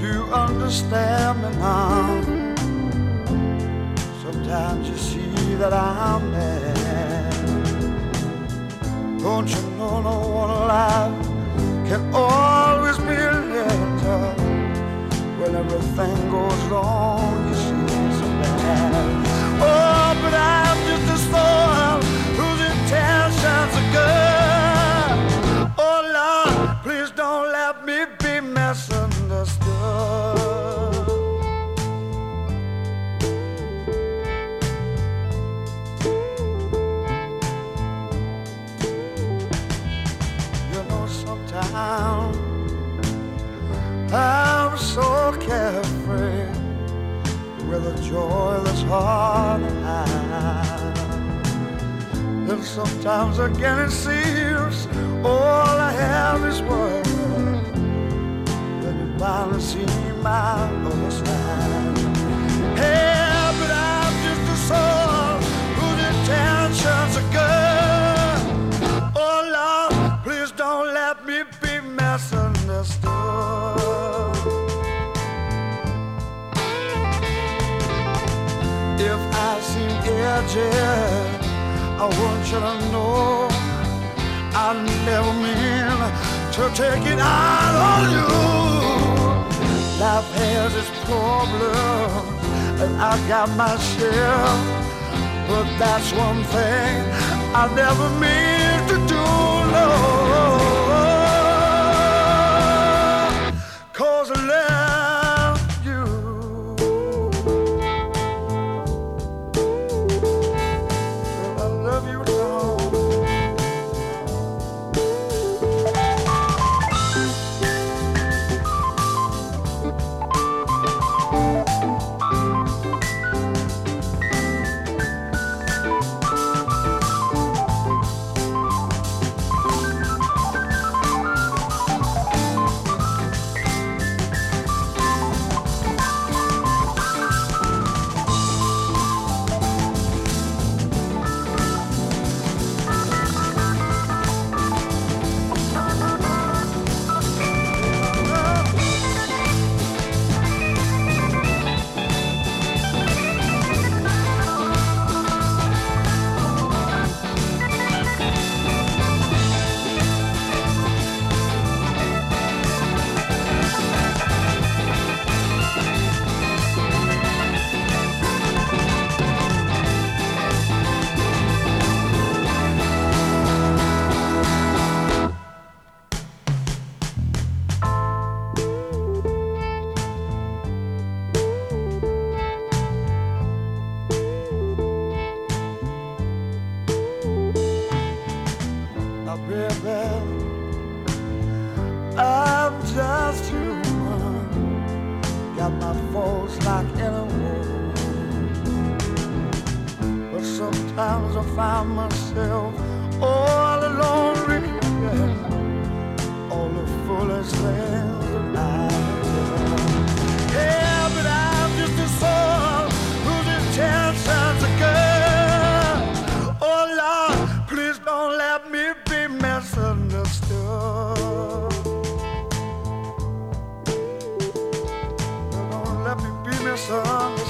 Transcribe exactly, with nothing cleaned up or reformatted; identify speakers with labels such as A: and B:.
A: you understand me now? Sometimes you see that I'm mad. Don't you know no one alive can always be a letter? When everything goes wrong, you see so bad. Oh, but I'm just a soul whose intentions are good. Oh, Lord, please don't let me be misunderstood. You know, sometimes I'm so carefree with a joy that's hard to hide. And sometimes again it seems all I have is worry. Then you finally see my other side. Hey, but I'm just a soul whose intentions are good. Oh Lord, please don't let me be misunderstood. If I seem edgy, I want you to know I never mean to take it out on you. Life has its problems, and I got my share. But that's one thing I never mean to do, no. 'Cause I love you. I love you, Lord. Baby, I'm just human. Got my faults like anyone. But sometimes I find myself all alone regretting all the foolish things that I've done. Yeah, but I'm just a soul whose intentions are good. Oh Lord, please don't let me be misunderstood. Don't let me be misunderstood.